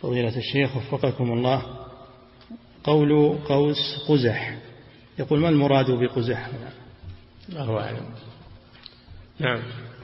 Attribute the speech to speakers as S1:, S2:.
S1: فضيلة الشيخ وفقكم الله، قول قوس قزح، يقول ما المراد بقزح؟
S2: الله أعلم. نعم.